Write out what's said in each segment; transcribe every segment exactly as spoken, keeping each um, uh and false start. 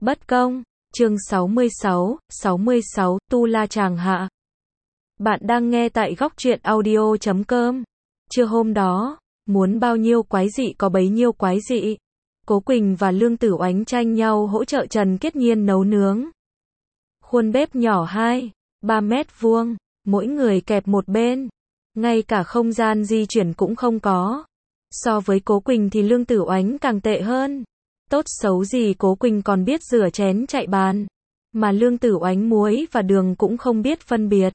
Bất công, chương sáu mươi sáu, sáu mươi sáu, Tu La Chàng Hạ. Bạn đang nghe tại góc truyện audio chấm com. Trưa hôm đó, muốn bao nhiêu quái dị có bấy nhiêu quái dị. Cố Quỳnh và Lương Tử Oánh tranh nhau hỗ trợ Trần Kiết Nhiên nấu nướng. Khuôn bếp nhỏ hai, ba mét vuông, mỗi người kẹp một bên. Ngay cả không gian di chuyển cũng không có. So với Cố Quỳnh thì Lương Tử Oánh càng tệ hơn. Tốt xấu gì Cố Quỳnh còn biết rửa chén chạy bàn. Mà Lương Tử Oánh muối và đường cũng không biết phân biệt.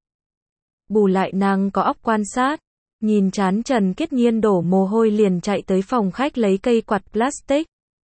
Bù lại nàng có óc quan sát. Nhìn chán Trần Kiết Nhiên đổ mồ hôi liền chạy tới phòng khách lấy cây quạt plastic.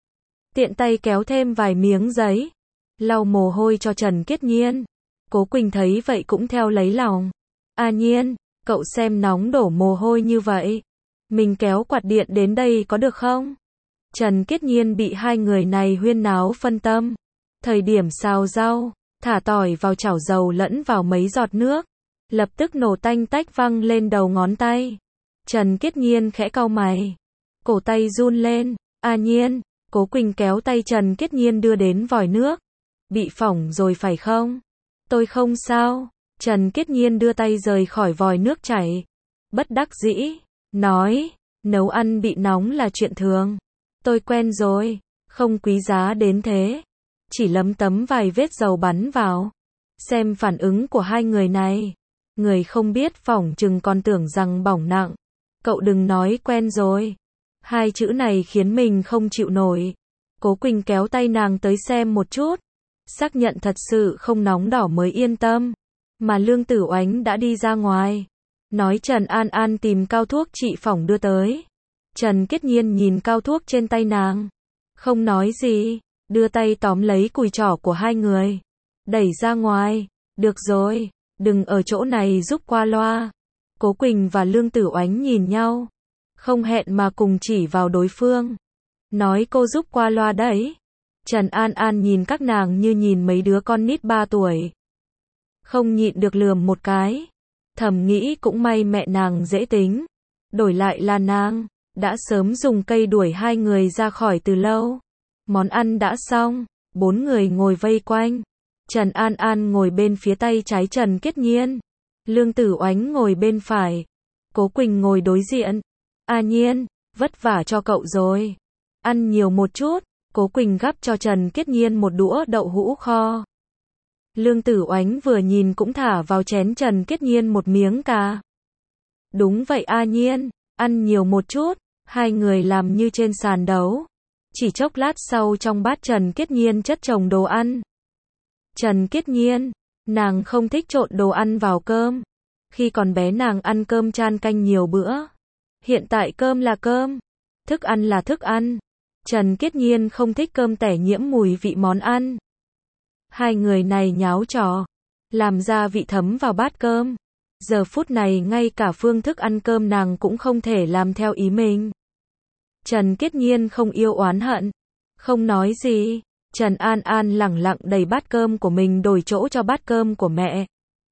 Tiện tay kéo thêm vài miếng giấy. Lau mồ hôi cho Trần Kiết Nhiên. Cố Quỳnh thấy vậy cũng theo lấy lòng. A Nhiên, cậu xem nóng đổ mồ hôi như vậy. Mình kéo quạt điện đến đây có được không? Trần Kiết Nhiên bị hai người này huyên náo phân tâm. Thời điểm xào rau, thả tỏi vào chảo dầu lẫn vào mấy giọt nước. Lập tức nổ tanh tách văng lên đầu ngón tay. Trần Kiết Nhiên khẽ cau mày. Cổ tay run lên. A Nhiên, Cố Quỳnh kéo tay Trần Kiết Nhiên đưa đến vòi nước. Bị phỏng rồi phải không? Tôi không sao. Trần Kiết Nhiên đưa tay rời khỏi vòi nước chảy. Bất đắc dĩ, nói, nấu ăn bị nóng là chuyện thường. Tôi quen rồi, không quý giá đến thế. Chỉ lấm tấm vài vết dầu bắn vào. Xem phản ứng của hai người này. Người không biết phỏng chừng còn tưởng rằng bỏng nặng. Cậu đừng nói quen rồi. Hai chữ này khiến mình không chịu nổi. Cố Quỳnh kéo tay nàng tới xem một chút. Xác nhận thật sự không nóng đỏ mới yên tâm. Mà Lương Tử Oánh đã đi ra ngoài. Nói Trần An An tìm cao thuốc trị phỏng đưa tới. Trần Kiết Nhiên nhìn cao thuốc trên tay nàng. Không nói gì. Đưa tay tóm lấy cùi trỏ của hai người. Đẩy ra ngoài. Được rồi. Đừng ở chỗ này giúp qua loa. Cố Quỳnh và Lương Tử Oánh nhìn nhau. Không hẹn mà cùng chỉ vào đối phương. Nói cô giúp qua loa đấy. Trần An An nhìn các nàng như nhìn mấy đứa con nít ba tuổi. Không nhịn được lườm một cái. Thầm nghĩ cũng may mẹ nàng dễ tính. Đổi lại là nàng. Đã sớm dùng cây đuổi hai người ra khỏi từ lâu. Món ăn đã xong. Bốn người ngồi vây quanh. Trần An An ngồi bên phía tay trái Trần Kiết Nhiên. Lương Tử Oánh ngồi bên phải. Cố Quỳnh ngồi đối diện. A Nhiên, vất vả cho cậu rồi. Ăn nhiều một chút. Cố Quỳnh gắp cho Trần Kiết Nhiên một đũa đậu hũ kho. Lương Tử Oánh vừa nhìn cũng thả vào chén Trần Kiết Nhiên một miếng cà. Đúng vậy A Nhiên, ăn nhiều một chút. Hai người làm như trên sàn đấu. Chỉ chốc lát sau trong bát Trần Kiết Nhiên chất chồng đồ ăn. Trần Kiết Nhiên, nàng không thích trộn đồ ăn vào cơm. Khi còn bé nàng ăn cơm chan canh nhiều bữa. Hiện tại cơm là cơm, thức ăn là thức ăn. Trần Kiết Nhiên không thích cơm tẻ nhiễm mùi vị món ăn. Hai người này nháo trò, làm ra vị thấm vào bát cơm. Giờ phút này ngay cả phương thức ăn cơm nàng cũng không thể làm theo ý mình. Trần Kiết Nhiên không yêu oán hận, không nói gì. Trần An An lẳng lặng đẩy bát cơm của mình đổi chỗ cho bát cơm của mẹ.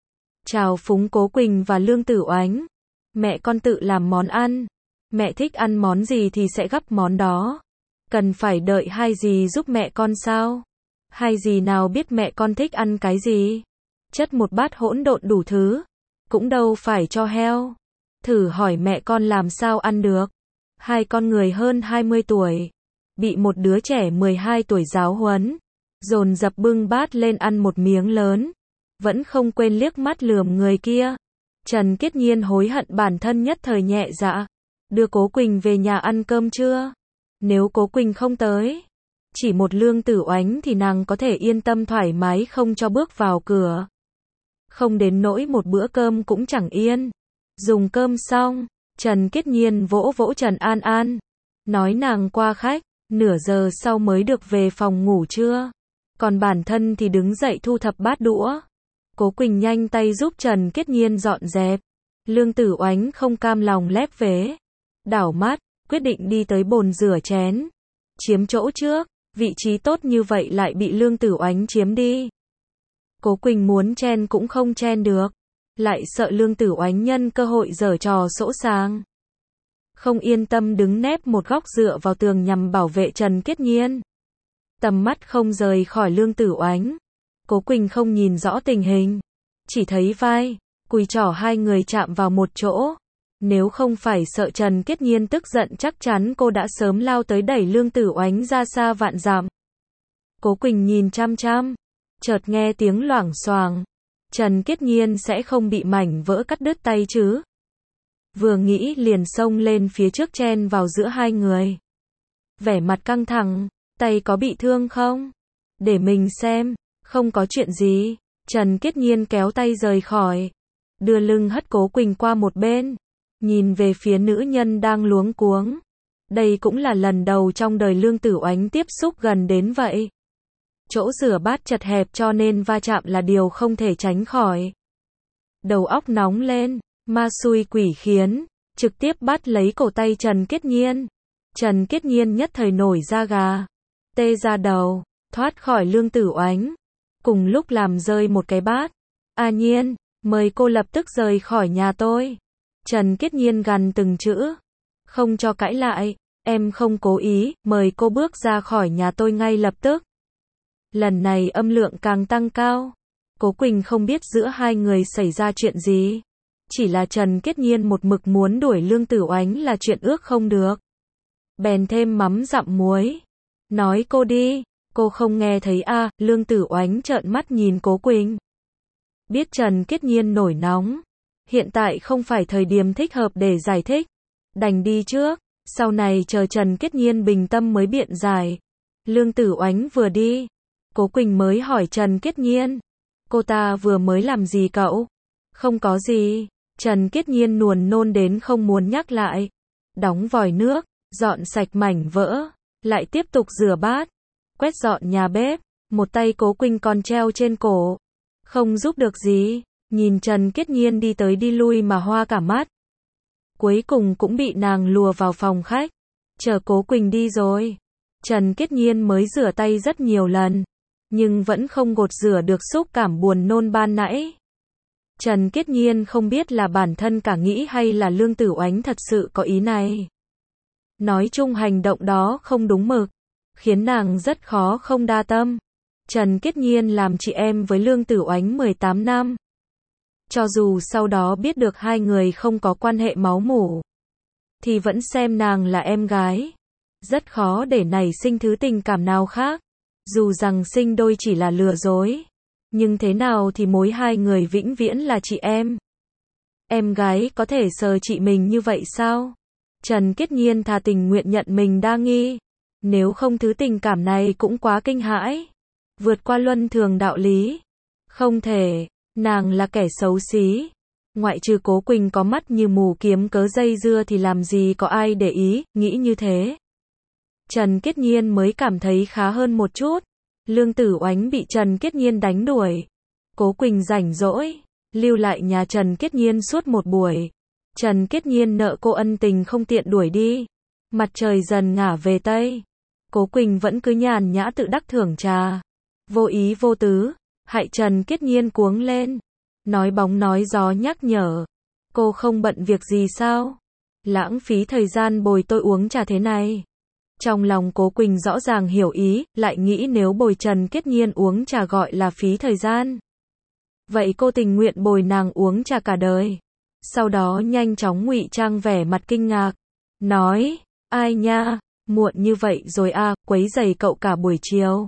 Chào phúng Cố Quỳnh và Lương Tử Oánh. Mẹ con tự làm món ăn. Mẹ thích ăn món gì thì sẽ gắp món đó. Cần phải đợi hai dì giúp mẹ con sao? Hai dì nào biết mẹ con thích ăn cái gì? Chất một bát hỗn độn đủ thứ. Cũng đâu phải cho heo. Thử hỏi mẹ con làm sao ăn được. Hai con người hơn hai mươi tuổi. Bị một đứa trẻ mười hai tuổi giáo huấn. Dồn dập bưng bát lên ăn một miếng lớn. Vẫn không quên liếc mắt lườm người kia. Trần Kiết Nhiên hối hận bản thân nhất thời nhẹ dạ. Đưa Cố Quỳnh về nhà ăn cơm trưa. Nếu Cố Quỳnh không tới, chỉ một Lương Tử Oánh thì nàng có thể yên tâm thoải mái không cho bước vào cửa. Không đến nỗi một bữa cơm cũng chẳng yên. Dùng cơm xong, Trần Kiết Nhiên vỗ vỗ Trần An An. Nói nàng qua khách, nửa giờ sau mới được về phòng ngủ trưa. Còn bản thân thì đứng dậy thu thập bát đũa. Cố Quỳnh nhanh tay giúp Trần Kiết Nhiên dọn dẹp. Lương Tử Oánh không cam lòng lép vế. Đảo mắt, quyết định đi tới bồn rửa chén. Chiếm chỗ trước, vị trí tốt như vậy lại bị Lương Tử Oánh chiếm đi. Cố Quỳnh muốn chen cũng không chen được. Lại sợ Lương Tử Oánh nhân cơ hội giở trò sỗ sàng. Không yên tâm đứng nép một góc dựa vào tường nhằm bảo vệ Trần Kiết Nhiên. Tầm mắt không rời khỏi Lương Tử Oánh. Cố Quỳnh không nhìn rõ tình hình. Chỉ thấy vai, cùi trỏ hai người chạm vào một chỗ. Nếu không phải sợ Trần Kiết Nhiên tức giận chắc chắn cô đã sớm lao tới đẩy Lương Tử Oánh ra xa vạn dặm. Cố Quỳnh nhìn chăm chăm. Chợt nghe tiếng loảng xoảng. Trần Kiết Nhiên sẽ không bị mảnh vỡ cắt đứt tay chứ. Vừa nghĩ liền xông lên phía trước chen vào giữa hai người. Vẻ mặt căng thẳng, tay có bị thương không? Để mình xem, không có chuyện gì. Trần Kiết Nhiên kéo tay rời khỏi. Đưa lưng hất Cố Quỳnh qua một bên. Nhìn về phía nữ nhân đang luống cuống. Đây cũng là lần đầu trong đời Lương Tử Oánh tiếp xúc gần đến vậy. Chỗ rửa bát chật hẹp cho nên va chạm là điều không thể tránh khỏi. Đầu óc nóng lên, ma xui quỷ khiến, trực tiếp bắt lấy cổ tay Trần Kiết Nhiên. Trần Kiết Nhiên nhất thời nổi da gà, tê da đầu, thoát khỏi Lương Tử Oánh. Cùng lúc làm rơi một cái bát. A Nhiên, mời cô lập tức rời khỏi nhà tôi. Trần Kiết Nhiên gằn từng chữ. Không cho cãi lại, em không cố ý, mời cô bước ra khỏi nhà tôi ngay lập tức. Lần này âm lượng càng tăng cao. Cố Quỳnh không biết giữa hai người xảy ra chuyện gì. Chỉ là Trần Kiết Nhiên một mực muốn đuổi Lương Tử Oánh là chuyện ước không được. Bèn thêm mắm dặm muối. Nói cô đi, cô không nghe thấy à, Lương Tử Oánh trợn mắt nhìn Cố Quỳnh. Biết Trần Kiết Nhiên nổi nóng. Hiện tại không phải thời điểm thích hợp để giải thích. Đành đi trước, sau này chờ Trần Kiết Nhiên bình tâm mới biện giải. Lương Tử Oánh vừa đi. Cố Quỳnh mới hỏi Trần Kiết Nhiên. Cô ta vừa mới làm gì cậu? Không có gì. Trần Kiết Nhiên nuồn nôn đến không muốn nhắc lại. Đóng vòi nước, dọn sạch mảnh vỡ, lại tiếp tục rửa bát, quét dọn nhà bếp, một tay Cố Quỳnh còn treo trên cổ. Không giúp được gì, nhìn Trần Kiết Nhiên đi tới đi lui mà hoa cả mắt. Cuối cùng cũng bị nàng lùa vào phòng khách. Chờ Cố Quỳnh đi rồi, Trần Kiết Nhiên mới rửa tay rất nhiều lần, nhưng vẫn không gột rửa được xúc cảm buồn nôn ban nãy. Trần Kiết Nhiên không biết là bản thân cả nghĩ hay là Lương Tử Oánh thật sự có ý này. Nói chung hành động đó không đúng mực, khiến nàng rất khó không đa tâm. Trần Kiết Nhiên làm chị em với Lương Tử Oánh mười tám năm. Cho dù sau đó biết được hai người không có quan hệ máu mủ, thì vẫn xem nàng là em gái. Rất khó để nảy sinh thứ tình cảm nào khác. Dù rằng sinh đôi chỉ là lừa dối, nhưng thế nào thì mối hai người vĩnh viễn là chị em. Em gái có thể sờ chị mình như vậy sao? Trần Kiết Nhiên thà tình nguyện nhận mình đa nghi. Nếu không thứ tình cảm này cũng quá kinh hãi. Vượt qua luân thường đạo lý. Không thể, nàng là kẻ xấu xí. Ngoại trừ Cố Quỳnh có mắt như mù kiếm cớ dây dưa thì làm gì có ai để ý, nghĩ như thế. Trần Kiết Nhiên mới cảm thấy khá hơn một chút. Lương Tử Oánh bị Trần Kiết Nhiên đánh đuổi. Cố Quỳnh rảnh rỗi, lưu lại nhà Trần Kiết Nhiên suốt một buổi. Trần Kiết Nhiên nợ cô ân tình không tiện đuổi đi. Mặt trời dần ngả về Tây. Cố Quỳnh vẫn cứ nhàn nhã tự đắc thưởng trà. Vô ý vô tứ, hại Trần Kiết Nhiên cuống lên. Nói bóng nói gió nhắc nhở. Cô không bận việc gì sao? Lãng phí thời gian bồi tôi uống trà thế này. Trong lòng Cố Quỳnh rõ ràng hiểu ý, lại nghĩ nếu bồi Trần Kiết Nhiên uống trà gọi là phí thời gian. Vậy cô tình nguyện bồi nàng uống trà cả đời. Sau đó nhanh chóng ngụy trang vẻ mặt kinh ngạc. Nói, ai nha, muộn như vậy rồi à, quấy rầy cậu cả buổi chiều.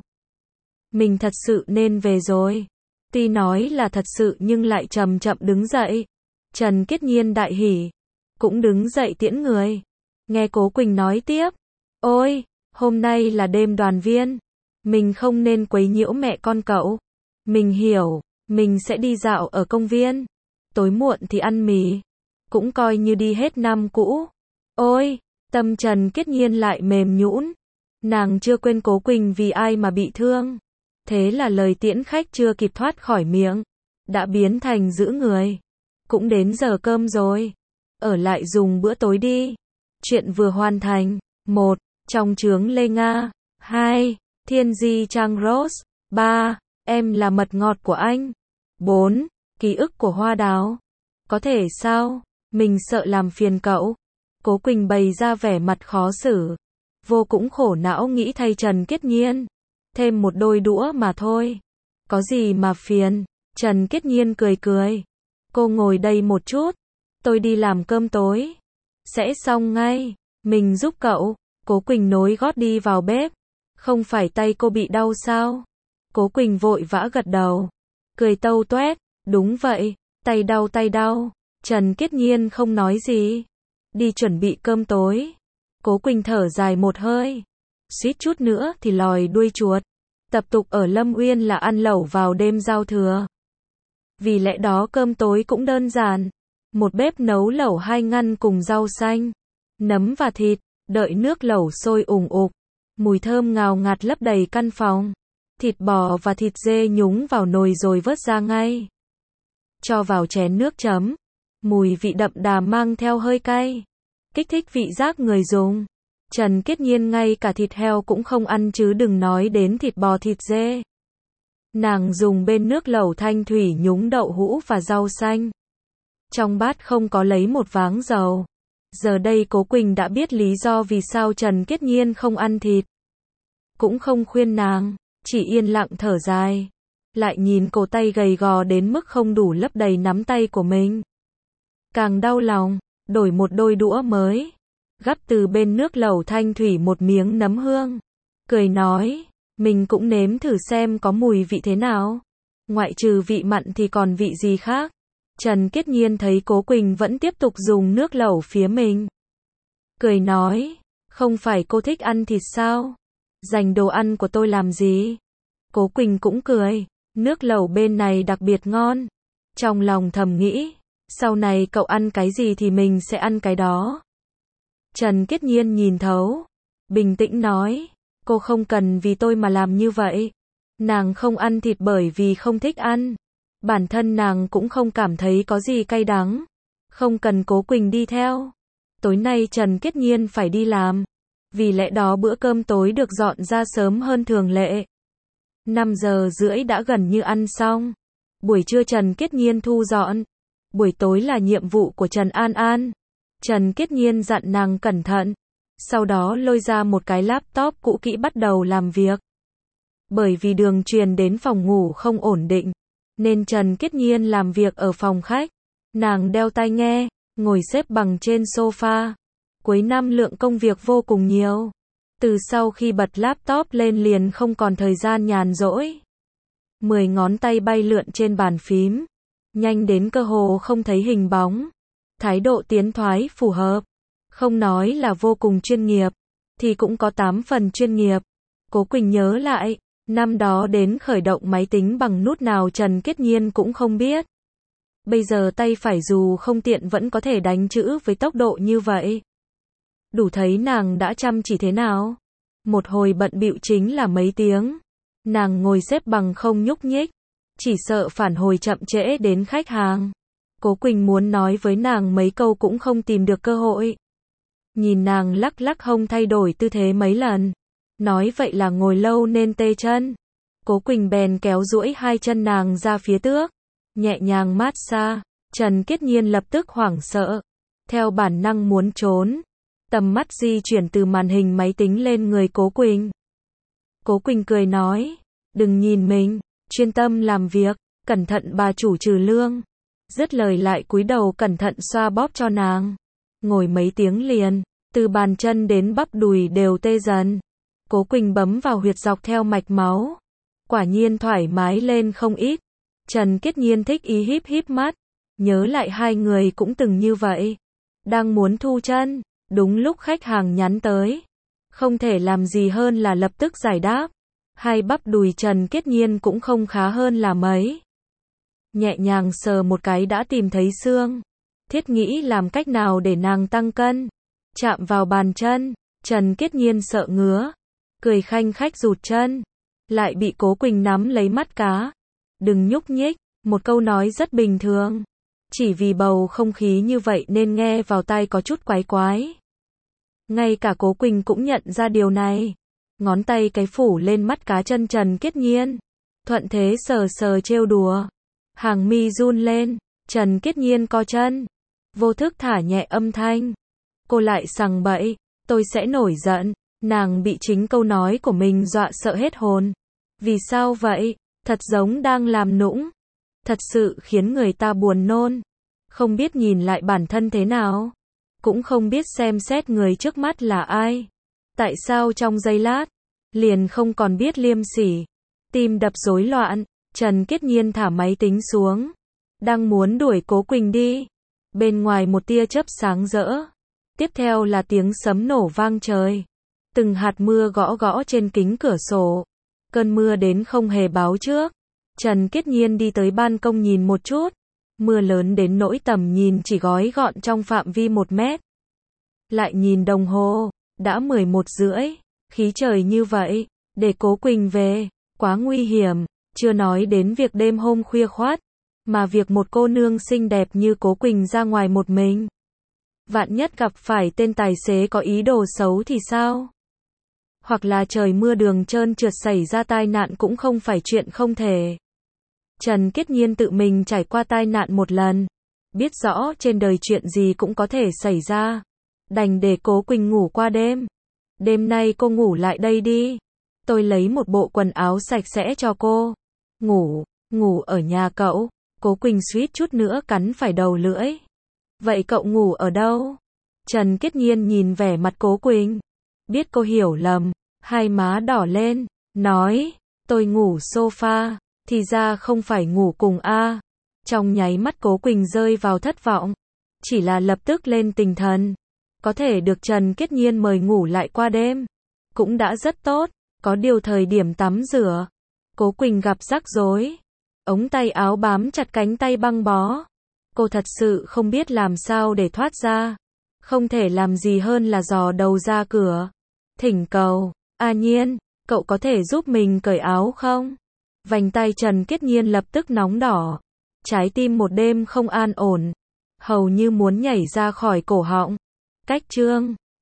Mình thật sự nên về rồi. Tuy nói là thật sự nhưng lại chậm chậm đứng dậy. Trần Kiết Nhiên đại hỉ, cũng đứng dậy tiễn người. Nghe Cố Quỳnh nói tiếp. Ôi, hôm nay là đêm đoàn viên. Mình không nên quấy nhiễu mẹ con cậu. Mình hiểu, mình sẽ đi dạo ở công viên. Tối muộn thì ăn mì. Cũng coi như đi hết năm cũ. Ôi, tâm Trần Kiết Nhiên lại mềm nhũn. Nàng chưa quên Cố Quỳnh vì ai mà bị thương. Thế là lời tiễn khách chưa kịp thoát khỏi miệng, đã biến thành giữ người. Cũng đến giờ cơm rồi. Ở lại dùng bữa tối đi. Chuyện vừa hoàn thành. một. Trong trướng Lê Nga. hai. Thiên Di Trang Rose. ba. Em là mật ngọt của anh. bốn. Ký ức của hoa đào. Có thể sao? Mình sợ làm phiền cậu. Cố Quỳnh bày ra vẻ mặt khó xử. Vô cũng khổ não nghĩ thay Trần Kiết Nhiên. thêm một đôi đũa mà thôi. Có gì mà phiền, Trần Kiết Nhiên cười cười. Cô ngồi đây một chút, tôi đi làm cơm tối. Sẽ xong ngay, mình giúp cậu. Cố Quỳnh nối gót đi vào bếp. Không phải tay cô bị đau sao? Cố Quỳnh vội vã gật đầu. Cười tâu toét, đúng vậy, tay đau tay đau. Trần Kiết Nhiên không nói gì. Đi chuẩn bị cơm tối. Cố Quỳnh thở dài một hơi. Suýt chút nữa thì lòi đuôi chuột. Tập tục ở Lâm Uyên là ăn lẩu vào đêm giao thừa. Vì lẽ đó cơm tối cũng đơn giản. Một bếp nấu lẩu hai ngăn cùng rau xanh, nấm và thịt, đợi nước lẩu sôi ủng ục. Mùi thơm ngào ngạt lấp đầy căn phòng. Thịt bò và thịt dê nhúng vào nồi rồi vớt ra ngay. Cho vào chén nước chấm. Mùi vị đậm đà mang theo hơi cay. Kích thích vị giác người dùng. Trần Kiết Nhiên ngay cả thịt heo cũng không ăn chứ đừng nói đến thịt bò thịt dê. Nàng dùng bên nước lẩu thanh thủy nhúng đậu hũ và rau xanh. Trong bát không có lấy một váng dầu. Giờ đây Cố Quỳnh đã biết lý do vì sao Trần Kiết Nhiên không ăn thịt. Cũng không khuyên nàng, chỉ yên lặng thở dài. Lại nhìn cổ tay gầy gò đến mức không đủ lấp đầy nắm tay của mình. Càng đau lòng, đổi một đôi đũa mới. Gắp từ bên nước lẩu thanh thủy một miếng nấm hương. Cười nói, mình cũng nếm thử xem có mùi vị thế nào. Ngoại trừ vị mặn thì còn vị gì khác. Trần Kiết Nhiên thấy Cố Quỳnh vẫn tiếp tục dùng nước lẩu phía mình. Cười nói, không phải cô thích ăn thịt sao? Dành đồ ăn của tôi làm gì? Cố Quỳnh cũng cười, nước lẩu bên này đặc biệt ngon. Trong lòng thầm nghĩ, sau này cậu ăn cái gì thì mình sẽ ăn cái đó. Trần Kiết Nhiên nhìn thấu, bình tĩnh nói, cô không cần vì tôi mà làm như vậy. Nàng không ăn thịt bởi vì không thích ăn. Bản thân nàng cũng không cảm thấy có gì cay đắng. Không cần Cố Quỳnh đi theo. Tối nay Trần Kiết Nhiên phải đi làm. Vì lẽ đó bữa cơm tối được dọn ra sớm hơn thường lệ. năm giờ rưỡi đã gần như ăn xong. Buổi trưa Trần Kiết Nhiên thu dọn. Buổi tối là nhiệm vụ của Trần An An. Trần Kiết Nhiên dặn nàng cẩn thận. Sau đó lôi ra một cái laptop cũ kỹ bắt đầu làm việc. Bởi vì đường truyền đến phòng ngủ không ổn định, nên Trần Kiết Nhiên làm việc ở phòng khách. Nàng đeo tai nghe, ngồi xếp bằng trên sofa. Cuối năm lượng công việc vô cùng nhiều. Từ sau khi bật laptop lên liền không còn thời gian nhàn rỗi. Mười ngón tay bay lượn trên bàn phím. Nhanh đến cơ hồ không thấy hình bóng. Thái độ tiến thoái phù hợp. Không nói là vô cùng chuyên nghiệp, thì cũng có tám phần chuyên nghiệp. Cố Quỳnh nhớ lại, năm đó đến khởi động máy tính bằng nút nào Trần Kiết Nhiên cũng không biết. Bây giờ tay phải dù không tiện vẫn có thể đánh chữ với tốc độ như vậy. Đủ thấy nàng đã chăm chỉ thế nào. Một hồi bận bịu chính là mấy tiếng. Nàng ngồi xếp bằng không nhúc nhích, chỉ sợ phản hồi chậm trễ đến khách hàng. Cố Quỳnh muốn nói với nàng mấy câu cũng không tìm được cơ hội. Nhìn nàng lắc lắc hông thay đổi tư thế mấy lần. Nói vậy là ngồi lâu nên tê chân. Cố Quỳnh bèn kéo duỗi hai chân nàng ra phía trước. Nhẹ nhàng mát xa. Trần Kiết Nhiên lập tức hoảng sợ. Theo bản năng muốn trốn. Tầm mắt di chuyển từ màn hình máy tính lên người Cố Quỳnh. Cố Quỳnh cười nói. Đừng nhìn mình. Chuyên tâm làm việc. Cẩn thận bà chủ trừ lương. Dứt lời lại cúi đầu cẩn thận xoa bóp cho nàng. Ngồi mấy tiếng liền. Từ bàn chân đến bắp đùi đều tê dần. Cố Quỳnh bấm vào huyệt dọc theo mạch máu. Quả nhiên thoải mái lên không ít. Trần Kiết Nhiên thích ý híp híp mắt. Nhớ lại hai người cũng từng như vậy. Đang muốn thu chân. Đúng lúc khách hàng nhắn tới. Không thể làm gì hơn là lập tức giải đáp. Hai bắp đùi Trần Kiết Nhiên cũng không khá hơn là mấy. Nhẹ nhàng sờ một cái đã tìm thấy xương. Thiết nghĩ làm cách nào để nàng tăng cân. Chạm vào bàn chân. Trần Kiết Nhiên sợ ngứa. Cười khanh khách rụt chân. Lại bị Cố Quỳnh nắm lấy mắt cá. Đừng nhúc nhích. Một câu nói rất bình thường. Chỉ vì bầu không khí như vậy nên nghe vào tai có chút quái quái. Ngay cả Cố Quỳnh cũng nhận ra điều này. Ngón tay cái phủ lên mắt cá chân Trần Kiết Nhiên. Thuận thế sờ sờ trêu đùa. Hàng mi run lên. Trần Kiết Nhiên co chân. Vô thức thả nhẹ âm thanh. Cô lại sằng bậy. Tôi sẽ nổi giận. Nàng bị chính câu nói của mình dọa sợ hết hồn. Vì sao vậy? Thật giống đang làm nũng. Thật sự khiến người ta buồn nôn. Không biết nhìn lại bản thân thế nào. Cũng không biết xem xét người trước mắt là ai. Tại sao trong giây lát, liền không còn biết liêm sỉ. Tim đập rối loạn, Trần Kiết Nhiên thả máy tính xuống. Đang muốn đuổi Cố Quỳnh đi. Bên ngoài một tia chớp sáng rỡ. Tiếp theo là tiếng sấm nổ vang trời. Từng hạt mưa gõ gõ trên kính cửa sổ. Cơn mưa đến không hề báo trước. Trần Kiết Nhiên đi tới ban công nhìn một chút. Mưa lớn đến nỗi tầm nhìn chỉ gói gọn trong phạm vi một mét. Lại nhìn đồng hồ, đã mười một rưỡi. Khí trời như vậy, để Cố Quỳnh về, quá nguy hiểm. Chưa nói đến việc đêm hôm khuya khoắt, mà việc một cô nương xinh đẹp như Cố Quỳnh ra ngoài một mình. Vạn nhất gặp phải tên tài xế có ý đồ xấu thì sao? Hoặc là trời mưa đường trơn trượt xảy ra tai nạn cũng không phải chuyện không thể. Trần Kiết Nhiên tự mình trải qua tai nạn một lần. Biết rõ trên đời chuyện gì cũng có thể xảy ra. Đành để Cố Quỳnh ngủ qua đêm. Đêm nay cô ngủ lại đây đi. Tôi lấy một bộ quần áo sạch sẽ cho cô. Ngủ, ngủ ở nhà cậu. Cố Quỳnh suýt chút nữa cắn phải đầu lưỡi. Vậy cậu ngủ ở đâu? Trần Kiết Nhiên nhìn vẻ mặt Cố Quỳnh. Biết cô hiểu lầm, hai má đỏ lên, nói, tôi ngủ sofa, thì ra không phải ngủ cùng a. Trong nháy mắt Cố Quỳnh rơi vào thất vọng. Chỉ là lập tức lên tinh thần. Có thể được Trần Kiết Nhiên mời ngủ lại qua đêm. Cũng đã rất tốt, có điều thời điểm tắm rửa. Cố Quỳnh gặp rắc rối. Ống tay áo bám chặt cánh tay băng bó. Cô thật sự không biết làm sao để thoát ra. Không thể làm gì hơn là dò đầu ra cửa. Thỉnh cầu, A Nhiên, cậu có thể giúp mình cởi áo không? Vành tay Trần Kiết Nhiên lập tức nóng đỏ. Trái tim một đêm không an ổn. Hầu như muốn nhảy ra khỏi cổ họng. Cách chương